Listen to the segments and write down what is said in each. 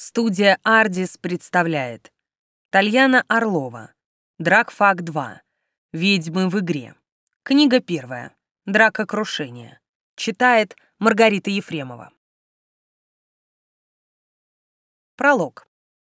Студия «Ардис» представляет Тальяна Орлова. Дракфак 2. Ведьмы в игре. Книга 1. Дракокрушение. Читает Маргарита Ефремова. Пролог.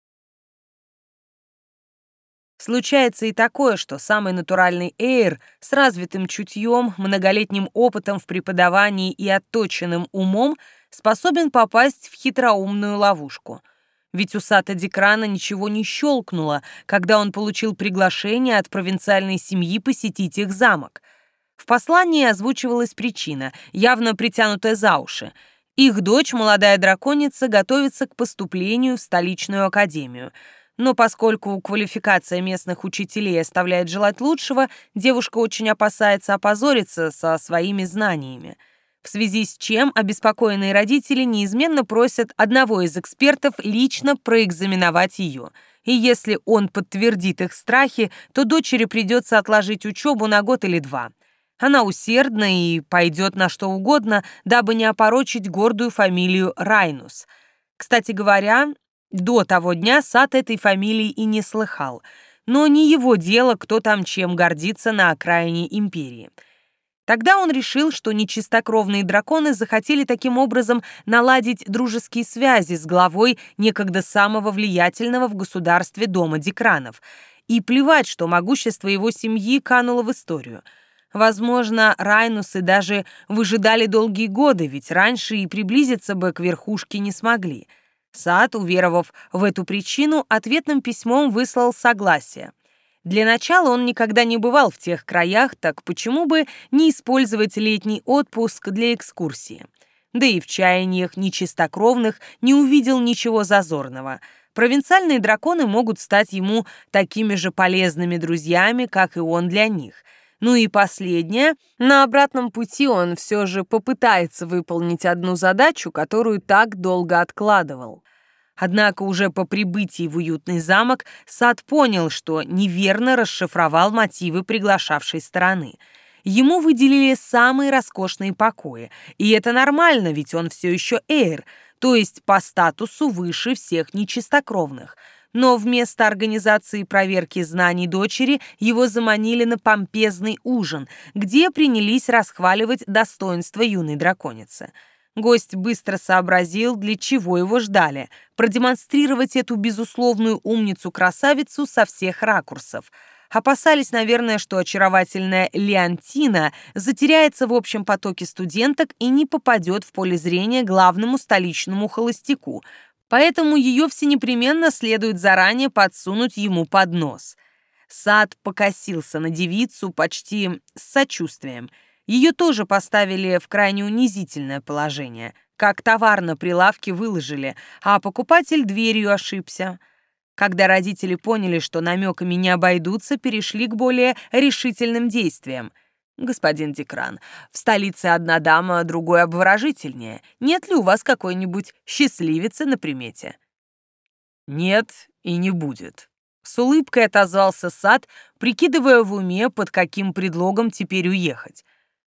Случается и такое, что самый натуральный Эйр с развитым чутьем, многолетним опытом в преподавании и отточенным умом способен попасть в хитроумную ловушку. Ведь у Сата Дикрана ничего не щелкнуло, когда он получил приглашение от провинциальной семьи посетить их замок. В послании озвучивалась причина, явно притянутая за уши. Их дочь, молодая драконица, готовится к поступлению в столичную академию. Но поскольку квалификация местных учителей оставляет желать лучшего, девушка очень опасается опозориться со своими знаниями. В связи с чем обеспокоенные родители неизменно просят одного из экспертов лично проэкзаменовать ее. И если он подтвердит их страхи, то дочери придется отложить учебу на год или два. Она усердна и пойдет на что угодно, дабы не опорочить гордую фамилию Райнус. Кстати говоря, до того дня Сат этой фамилии и не слыхал. Но не его дело, кто там чем гордится на окраине империи. Тогда он решил, что нечистокровные драконы захотели таким образом наладить дружеские связи с главой некогда самого влиятельного в государстве дома Дикранов. И плевать, что могущество его семьи кануло в историю. Возможно, Райнусы даже выжидали долгие годы, ведь раньше и приблизиться бы к верхушке не смогли. Сат, уверовав в эту причину, ответным письмом выслал согласие. Для начала он никогда не бывал в тех краях, так почему бы не использовать летний отпуск для экскурсии? Да и в чаяниях нечистокровных не увидел ничего зазорного. Провинциальные драконы могут стать ему такими же полезными друзьями, как и он для них. Ну и последнее, на обратном пути он все же попытается выполнить одну задачу, которую так долго откладывал. Однако уже по прибытии в уютный замок Сат понял, что неверно расшифровал мотивы приглашавшей стороны. Ему выделили самые роскошные покои, и это нормально, ведь он все еще Эйр, то есть по статусу выше всех нечистокровных. Но вместо организации проверки знаний дочери его заманили на помпезный ужин, где принялись расхваливать достоинства юной драконицы. Гость быстро сообразил, для чего его ждали – продемонстрировать эту безусловную умницу-красавицу со всех ракурсов. Опасались, наверное, что очаровательная Леонтина затеряется в общем потоке студенток и не попадет в поле зрения главному столичному холостяку, поэтому ее всенепременно следует заранее подсунуть ему под нос. Сат покосился на девицу почти с сочувствием. Ее тоже поставили в крайне унизительное положение. Как товар на прилавке выложили, а покупатель дверью ошибся. Когда родители поняли, что намеками не обойдутся, перешли к более решительным действиям. «Господин Дикран, в столице одна дама, другой обворожительнее. Нет ли у вас какой-нибудь счастливицы на примете?» «Нет и не будет», — с улыбкой отозвался Сат, прикидывая в уме, под каким предлогом теперь уехать.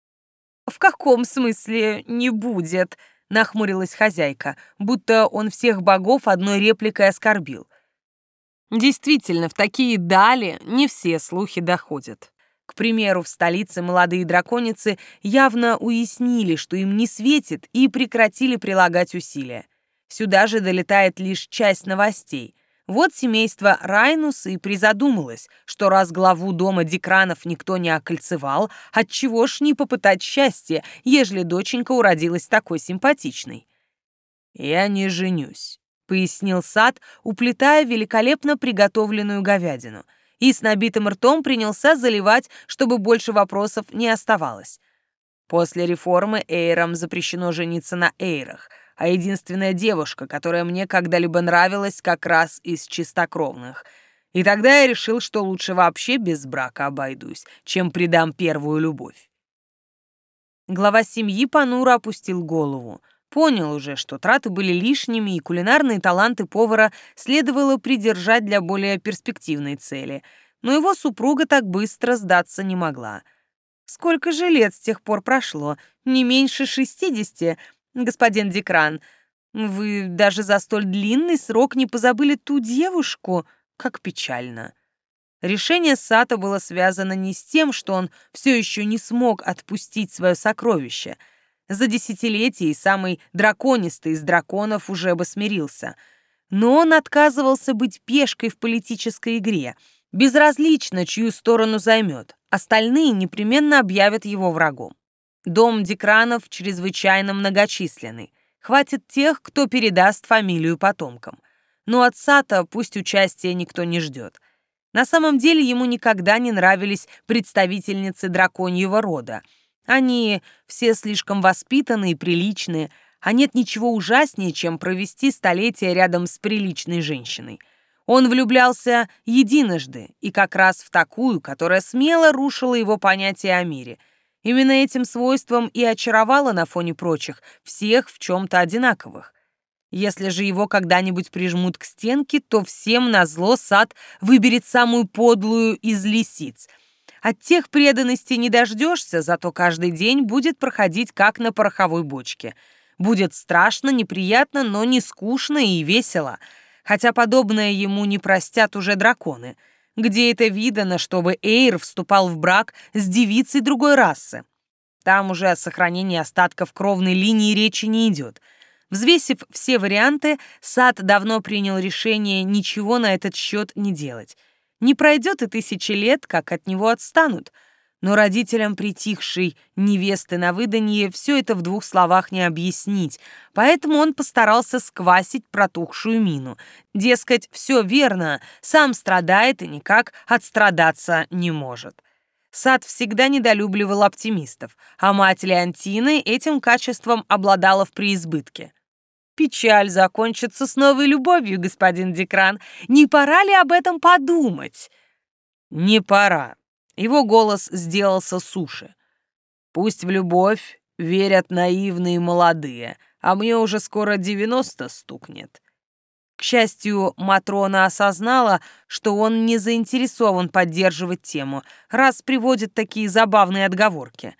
«В каком смысле не будет?» — нахмурилась хозяйка, будто он всех богов одной репликой оскорбил. Действительно, в такие дали не все слухи доходят. К примеру, в столице молодые драконицы явно уяснили, что им не светит, и прекратили прилагать усилия. Сюда же долетает лишь часть новостей. Вот семейство Райнус и призадумалось, что раз главу дома Дикранов никто не окольцевал, отчего ж не попытать счастье, ежели доченька уродилась такой симпатичной. «Я не женюсь», — пояснил Сат, уплетая великолепно приготовленную говядину, и с набитым ртом принялся заливать, чтобы больше вопросов не оставалось. После реформы Эйрам запрещено жениться на Эйрах, а единственная девушка, которая мне когда-либо нравилась, как раз из чистокровных. И тогда я решил, что лучше вообще без брака обойдусь, чем предам первую любовь. Глава семьи понуро опустил голову. Понял уже, что траты были лишними, и кулинарные таланты повара следовало придержать для более перспективной цели. Но его супруга так быстро сдаться не могла. Сколько же лет с тех пор прошло? Не меньше 60, господин Дикран. Вы даже за столь длинный срок не позабыли ту девушку? Как печально. Решение Сато было связано не с тем, что он все еще не смог отпустить свое сокровище. За десятилетия и самый драконистый из драконов уже бы смирился. Но он отказывался быть пешкой в политической игре. Безразлично, чью сторону займет. Остальные непременно объявят его врагом. Дом Дикранов чрезвычайно многочисленный. Хватит тех, кто передаст фамилию потомкам. Но от Сато пусть участия никто не ждет. На самом деле ему никогда не нравились представительницы драконьего рода. Они все слишком воспитанные и приличные, а нет ничего ужаснее, чем провести столетия рядом с приличной женщиной. Он влюблялся единожды, и как раз в такую, которая смело рушила его понятие о мире. Именно этим свойством и очаровала на фоне прочих всех в чем-то одинаковых. Если же его когда-нибудь прижмут к стенке, то всем назло Сад выберет самую подлую из лисиц. От тех преданности не дождешься, зато каждый день будет проходить как на пороховой бочке. Будет страшно, неприятно, но не скучно и весело. Хотя подобное ему не простят уже драконы. Где это видано, чтобы Эйр вступал в брак с девицей другой расы? Там уже о сохранении остатков кровной линии речи не идет. Взвесив все варианты, Сад давно принял решение ничего на этот счет не делать. Не пройдет и 1000 лет, как от него отстанут. Но родителям притихшей невесты на выданье все это в 2 словах не объяснить, поэтому он постарался сквасить протухшую мину. Дескать, все верно, сам страдает и никак отстрадаться не может. Сад всегда недолюбливал оптимистов, а мать Леонтины этим качеством обладала в преизбытке. «Печаль закончится с новой любовью, господин Дикран. Не пора ли об этом подумать?» «Не пора». Его голос сделался суше. «Пусть в любовь верят наивные молодые, а мне уже скоро 90 стукнет». К счастью, Матрона осознала, что он не заинтересован поддерживать тему, раз приводит такие забавные отговорки.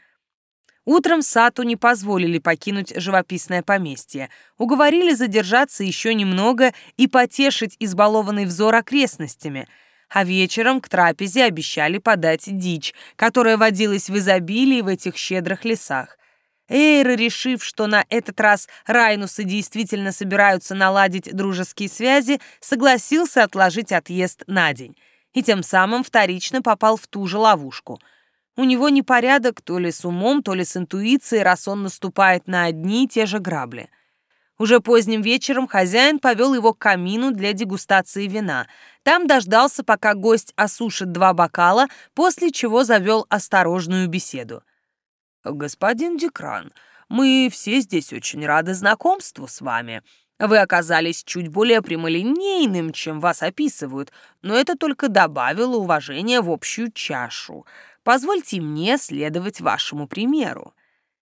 Утром Сату не позволили покинуть живописное поместье, уговорили задержаться еще немного и потешить избалованный взор окрестностями, а вечером к трапезе обещали подать дичь, которая водилась в изобилии в этих щедрых лесах. Эйр, решив, что на этот раз райнусы действительно собираются наладить дружеские связи, согласился отложить отъезд на день и тем самым вторично попал в ту же ловушку. У него непорядок то ли с умом, то ли с интуицией, раз он наступает на одни и те же грабли. Уже поздним вечером хозяин повел его к камину для дегустации вина. Там дождался, пока гость осушит 2 бокала, после чего завел осторожную беседу. «Господин Дикран, мы все здесь очень рады знакомству с вами. Вы оказались чуть более прямолинейным, чем вас описывают, но это только добавило уважения в общую чашу. Позвольте мне следовать вашему примеру».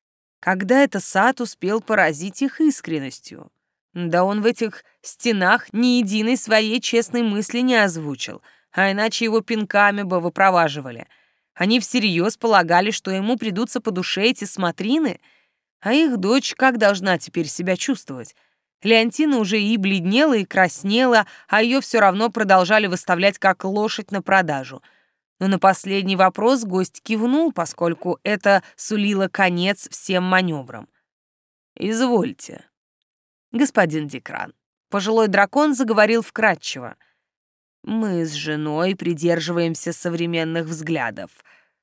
Когда это Сад успел поразить их искренностью? Да он в этих стенах ни единой своей честной мысли не озвучил, а иначе его пинками бы выпроваживали. Они всерьез полагали, что ему придутся по душе эти смотрины, а их дочь как должна теперь себя чувствовать? Леонтина уже и бледнела, и краснела, а ее все равно продолжали выставлять как лошадь на продажу. Но на последний вопрос гость кивнул, поскольку это сулило конец всем маневрам. «Извольте». «Господин Дикран», пожилой дракон заговорил вкратчиво. «Мы с женой придерживаемся современных взглядов».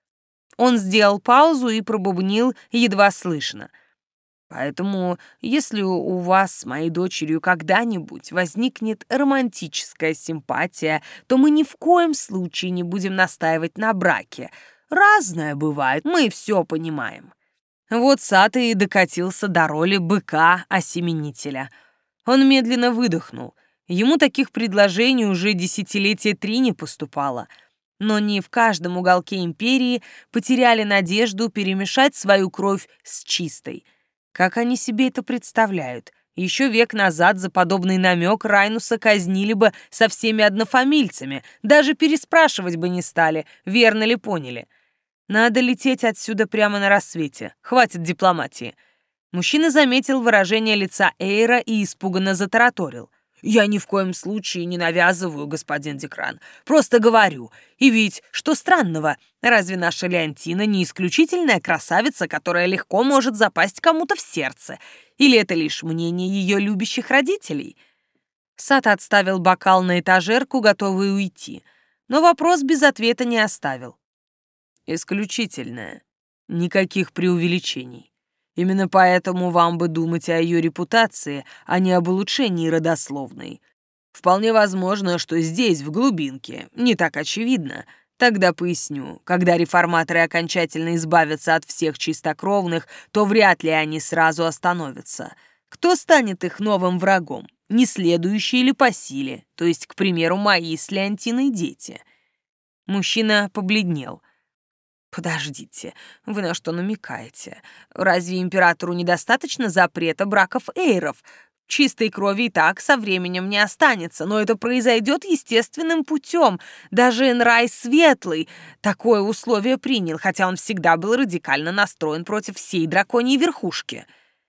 Он сделал паузу и пробубнил едва слышно. «Поэтому, если у вас с моей дочерью когда-нибудь возникнет романтическая симпатия, то мы ни в коем случае не будем настаивать на браке. Разное бывает, мы все понимаем». Вот Сато и докатился до роли быка-осеменителя. Он медленно выдохнул. Ему таких предложений уже 3 десятилетия не поступало. Но не в каждом уголке империи потеряли надежду перемешать свою кровь с чистой. Как они себе это представляют? Еще век назад за подобный намек Райнуса казнили бы со всеми однофамильцами, даже переспрашивать бы не стали, верно ли поняли. Надо лететь отсюда прямо на рассвете, хватит дипломатии. Мужчина заметил выражение лица Эйра и испуганно затараторил. «Я ни в коем случае не навязываю, господин Декран. Просто говорю. И ведь, что странного, разве наша Леонтина не исключительная красавица, которая легко может запасть кому-то в сердце? Или это лишь мнение ее любящих родителей?» Сад отставил бокал на этажерку, готовый уйти, но вопрос без ответа не оставил. «Исключительная. Никаких преувеличений. Именно поэтому вам бы думать о ее репутации, а не об улучшении родословной. Вполне возможно, что здесь, в глубинке, не так очевидно. Тогда поясню, когда реформаторы окончательно избавятся от всех чистокровных, то вряд ли они сразу остановятся. Кто станет их новым врагом? Не следующие ли по силе, то есть, к примеру, мои с Леонтиной дети?» Мужчина побледнел. «Подождите, вы на что намекаете? Разве императору недостаточно запрета браков эйров? Чистой крови и так со временем не останется, но это произойдет естественным путем. Даже Энрай Светлый такое условие принял, хотя он всегда был радикально настроен против всей драконьей верхушки».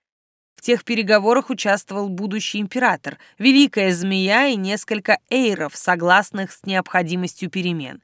В тех переговорах участвовал будущий император, Великая Змея и несколько эйров, согласных с необходимостью перемен.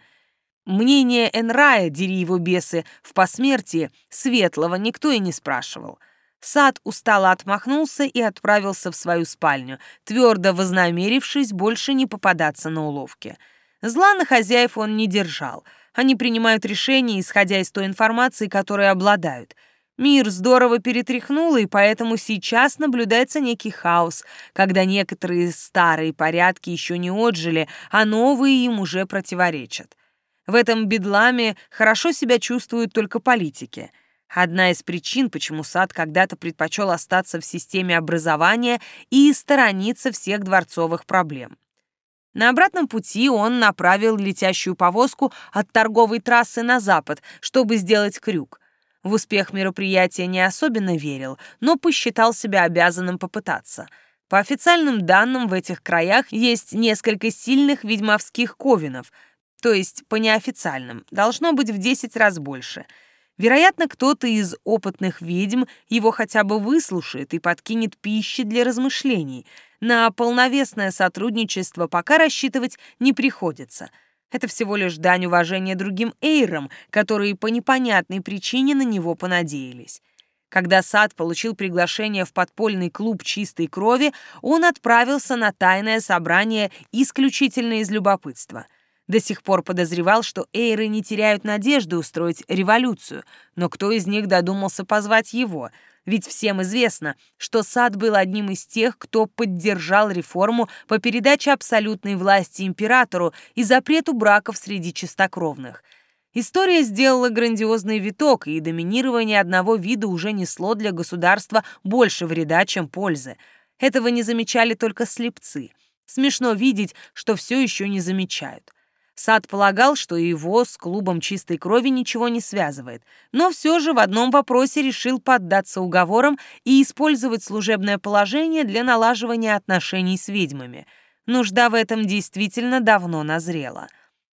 Мнение Энрая, дери его бесы, в посмертии Светлого никто и не спрашивал. Сад устало отмахнулся и отправился в свою спальню, твердо вознамерившись больше не попадаться на уловки. Зла на хозяев он не держал. Они принимают решения, исходя из той информации, которой обладают. Мир здорово перетряхнул, и поэтому сейчас наблюдается некий хаос, когда некоторые старые порядки еще не отжили, а новые им уже противоречат. В этом бедламе хорошо себя чувствуют только политики. Одна из причин, почему Сад когда-то предпочел остаться в системе образования и сторониться всех дворцовых проблем. На обратном пути он направил летящую повозку от торговой трассы на запад, чтобы сделать крюк. В успех мероприятия не особенно верил, но посчитал себя обязанным попытаться. По официальным данным, в этих краях есть несколько сильных ведьмовских ковенов, то есть по неофициальным, должно быть в 10 раз больше. Вероятно, кто-то из опытных ведьм его хотя бы выслушает и подкинет пищи для размышлений. На полновесное сотрудничество пока рассчитывать не приходится. Это всего лишь дань уважения другим эйрам, которые по непонятной причине на него понадеялись. Когда Сад получил приглашение в подпольный клуб чистой крови, он отправился на тайное собрание исключительно из любопытства. До сих пор подозревал, что эйры не теряют надежды устроить революцию, но кто из них додумался позвать его? Ведь всем известно, что Сад был одним из тех, кто поддержал реформу по передаче абсолютной власти императору и запрету браков среди чистокровных. История сделала грандиозный виток, и доминирование одного вида уже несло для государства больше вреда, чем пользы. Этого не замечали только слепцы. Смешно видеть, что все еще не замечают. Сад полагал, что его с клубом чистой крови ничего не связывает, но все же в одном вопросе решил поддаться уговорам и использовать служебное положение для налаживания отношений с ведьмами. Нужда в этом действительно давно назрела.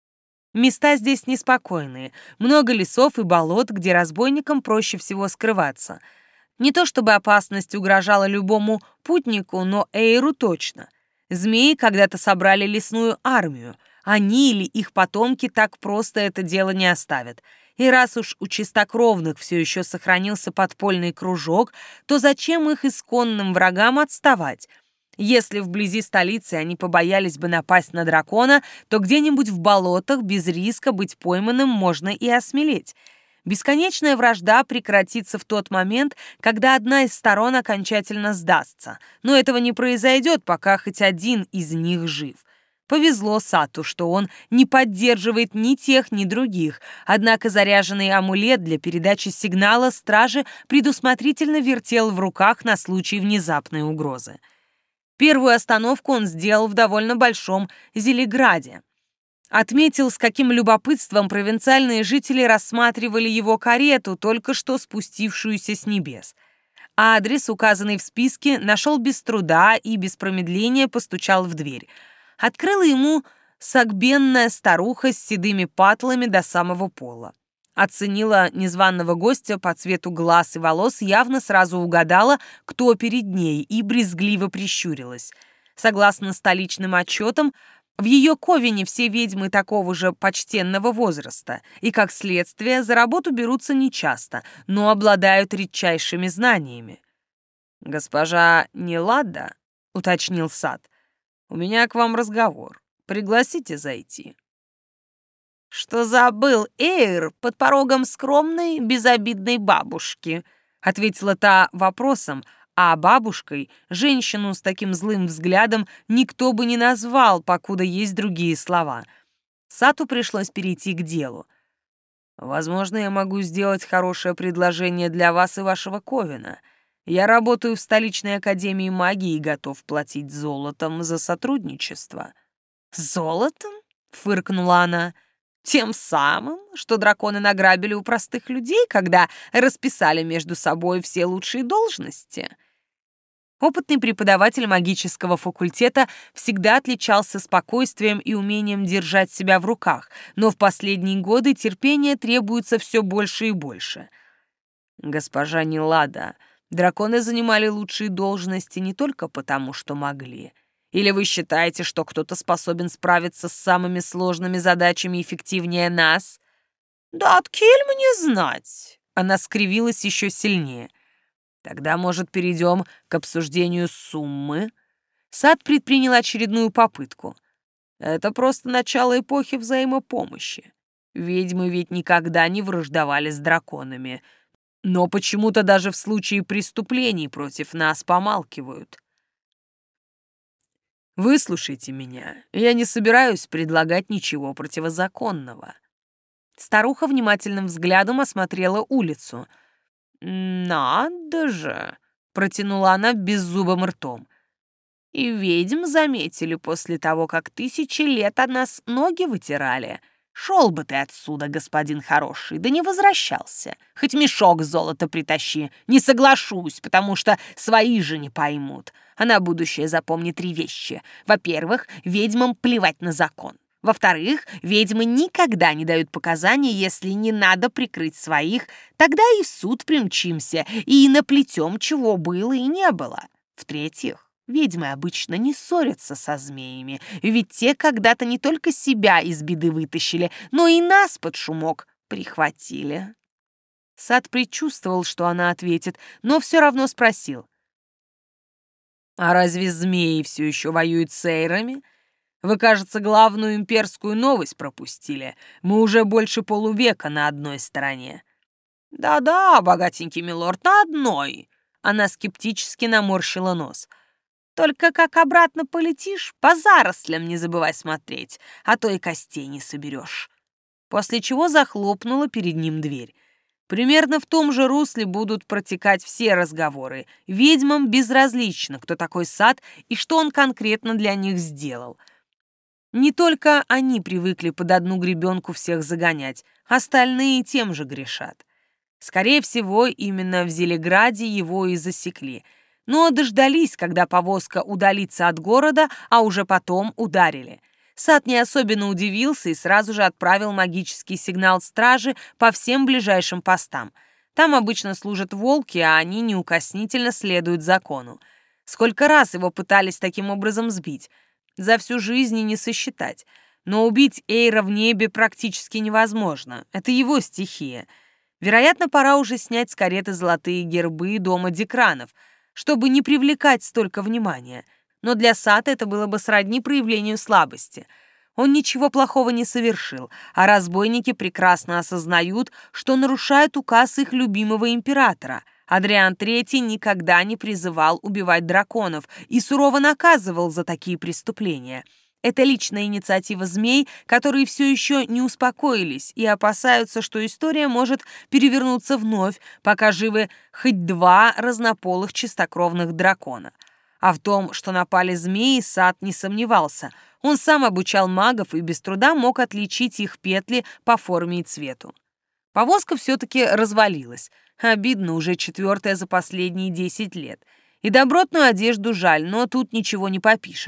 Места здесь неспокойные, много лесов и болот, где разбойникам проще всего скрываться. Не то чтобы опасность угрожала любому путнику, но Эйру точно. Змеи когда-то собрали лесную армию. Они или их потомки так просто это дело не оставят. И раз уж у чистокровных все еще сохранился подпольный кружок, то зачем их исконным врагам отставать? Если вблизи столицы они побоялись бы напасть на дракона, то где-нибудь в болотах без риска быть пойманным можно и осмелеть. Бесконечная вражда прекратится в тот момент, когда одна из сторон окончательно сдастся. Но этого не произойдет, пока хоть один из них жив. Повезло Сату, что он не поддерживает ни тех, ни других, однако заряженный амулет для передачи сигнала стражи предусмотрительно вертел в руках на случай внезапной угрозы. Первую остановку он сделал в довольно большом Зелеграде. Отметил, с каким любопытством провинциальные жители рассматривали его карету, только что спустившуюся с небес. Адрес, указанный в списке, нашел без труда и без промедления постучал в дверь. Открыла ему согбенная старуха с седыми патлами до самого пола. Оценила незваного гостя по цвету глаз и волос, явно сразу угадала, кто перед ней, и брезгливо прищурилась. Согласно столичным отчетам, в ее ковине все ведьмы такого же почтенного возраста, и, как следствие, за работу берутся нечасто, но обладают редчайшими знаниями. «Госпожа Нелада», — уточнил Сад, — «у меня к вам разговор. Пригласите зайти». «Что забыл Эйр под порогом скромной, безобидной бабушки?» — ответила та вопросом, а бабушкой женщину с таким злым взглядом никто бы не назвал, покуда есть другие слова. Сату пришлось перейти к делу. «Возможно, я могу сделать хорошее предложение для вас и вашего ковена. Я работаю в столичной академии магии и готов платить золотом за сотрудничество». «Золотом?» — фыркнула она. «Тем самым, что драконы награбили у простых людей, когда расписали между собой все лучшие должности». Опытный преподаватель магического факультета всегда отличался спокойствием и умением держать себя в руках, но в последние годы терпения требуется все больше и больше. «Госпожа Нелада, драконы занимали лучшие должности не только потому, что могли. Или вы считаете, что кто-то способен справиться с самыми сложными задачами эффективнее нас?» «Да откель мне знать!» Она скривилась еще сильнее. «Тогда, может, перейдем к обсуждению суммы?» Сад предпринял очередную попытку. «Это просто начало эпохи взаимопомощи. Ведьмы ведь никогда не враждовали с драконами, но почему-то даже в случае преступлений против нас помалкивают. Выслушайте меня, я не собираюсь предлагать ничего противозаконного». Старуха внимательным взглядом осмотрела улицу. «Надо же!» — протянула она беззубым ртом. «И ведьм заметили после того, как 1000 лет от нас ноги вытирали. Шел бы ты отсюда, господин хороший, да не возвращался. Хоть мешок золота притащи. Не соглашусь, потому что свои же не поймут. А на будущее запомни 3 вещи. Во-первых, ведьмам плевать на закон. Во-вторых, ведьмы никогда не дают показания, если не надо прикрыть своих, тогда и в суд примчимся, и наплетем, чего было и не было. В-третьих, ведьмы обычно не ссорятся со змеями, ведь те когда-то не только себя из беды вытащили, но и нас под шумок прихватили». Сад предчувствовал, что она ответит, но все равно спросил. «А разве змеи все еще воюют с эйрами? Вы, кажется, главную имперскую новость пропустили. Мы уже больше полувека на одной стороне». «Да-да, богатенький милорд, на одной». Она скептически наморщила нос. «Только как обратно полетишь, по зарослям не забывай смотреть, а то и костей не соберешь». После чего захлопнула перед ним дверь. Примерно в том же русле будут протекать все разговоры. Ведьмам безразлично, кто такой Сад и что он конкретно для них сделал. Не только они привыкли под одну гребенку всех загонять, остальные тем же грешат. Скорее всего, именно в Зелеграде его и засекли. Но дождались, когда повозка удалится от города, а уже потом ударили. Сад не особенно удивился и сразу же отправил магический сигнал стражи по всем ближайшим постам. Там обычно служат волки, а они неукоснительно следуют закону. Сколько раз его пытались таким образом сбить? За всю жизнь и не сосчитать. Но убить Эйра в небе практически невозможно. Это его стихия. Вероятно, пора уже снять с кареты золотые гербы дома Декранов, чтобы не привлекать столько внимания. Но для Сата это было бы сродни проявлению слабости. Он ничего плохого не совершил, а разбойники прекрасно осознают, что нарушают указ их любимого императора. Адриан III никогда не призывал убивать драконов и сурово наказывал за такие преступления. Это личная инициатива змей, которые все еще не успокоились и опасаются, что история может перевернуться вновь, пока живы хоть 2 разнополых чистокровных дракона. А в том, что напали змеи, Сад не сомневался. Он сам обучал магов и без труда мог отличить их петли по форме и цвету. Повозка все-таки развалилась. Обидно, уже 4-я за последние 10 лет. И добротную одежду жаль, но тут ничего не попишешь.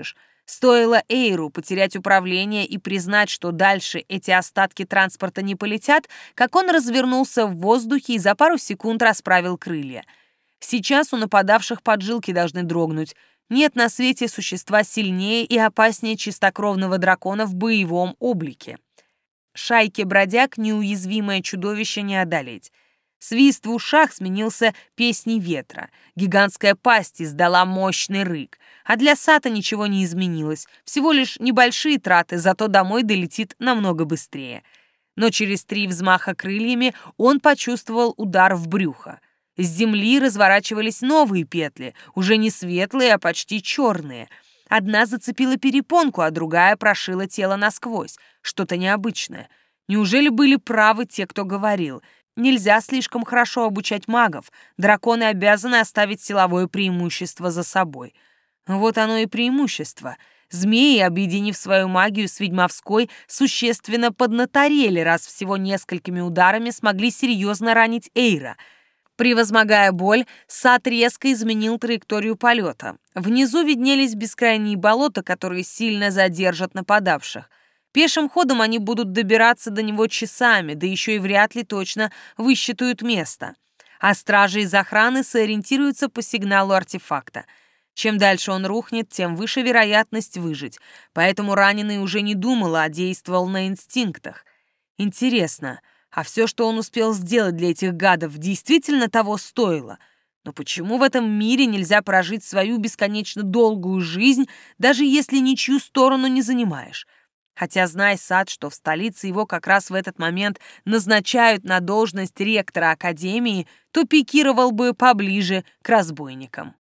Стоило Эйру потерять управление и признать, что дальше эти остатки транспорта не полетят, как он развернулся в воздухе и за пару секунд расправил крылья. Сейчас у нападавших поджилки должны дрогнуть. Нет на свете существа сильнее и опаснее чистокровного дракона в боевом облике. Шайке бродяг неуязвимое чудовище не одолеть. Свист в ушах сменился песней ветра. Гигантская пасть издала мощный рык. А для Сата ничего не изменилось. Всего лишь небольшие траты, зато домой долетит намного быстрее. Но через 3 взмаха крыльями он почувствовал удар в брюхо. С земли разворачивались новые петли, уже не светлые, а почти черные. Одна зацепила перепонку, а другая прошила тело насквозь. Что-то необычное. Неужели были правы те, кто говорил? Нельзя слишком хорошо обучать магов. Драконы обязаны оставить силовое преимущество за собой. Вот оно и преимущество. Змеи, объединив свою магию с ведьмовской, существенно поднаторели, раз всего несколькими ударами смогли серьезно ранить Эйра. Превозмогая боль, Сат резко изменил траекторию полета. Внизу виднелись бескрайние болота, которые сильно задержат нападавших. Пешим ходом они будут добираться до него часами, да еще и вряд ли точно высчитают место. А стражи из охраны сориентируются по сигналу артефакта. Чем дальше он рухнет, тем выше вероятность выжить, поэтому раненый уже не думал, а действовал на инстинктах. Интересно, а все, что он успел сделать для этих гадов, действительно того стоило? Но почему в этом мире нельзя прожить свою бесконечно долгую жизнь, даже если ничью сторону не занимаешь? Хотя, знай Сат, что в столице его как раз в этот момент назначают на должность ректора академии, то пикировал бы поближе к разбойникам.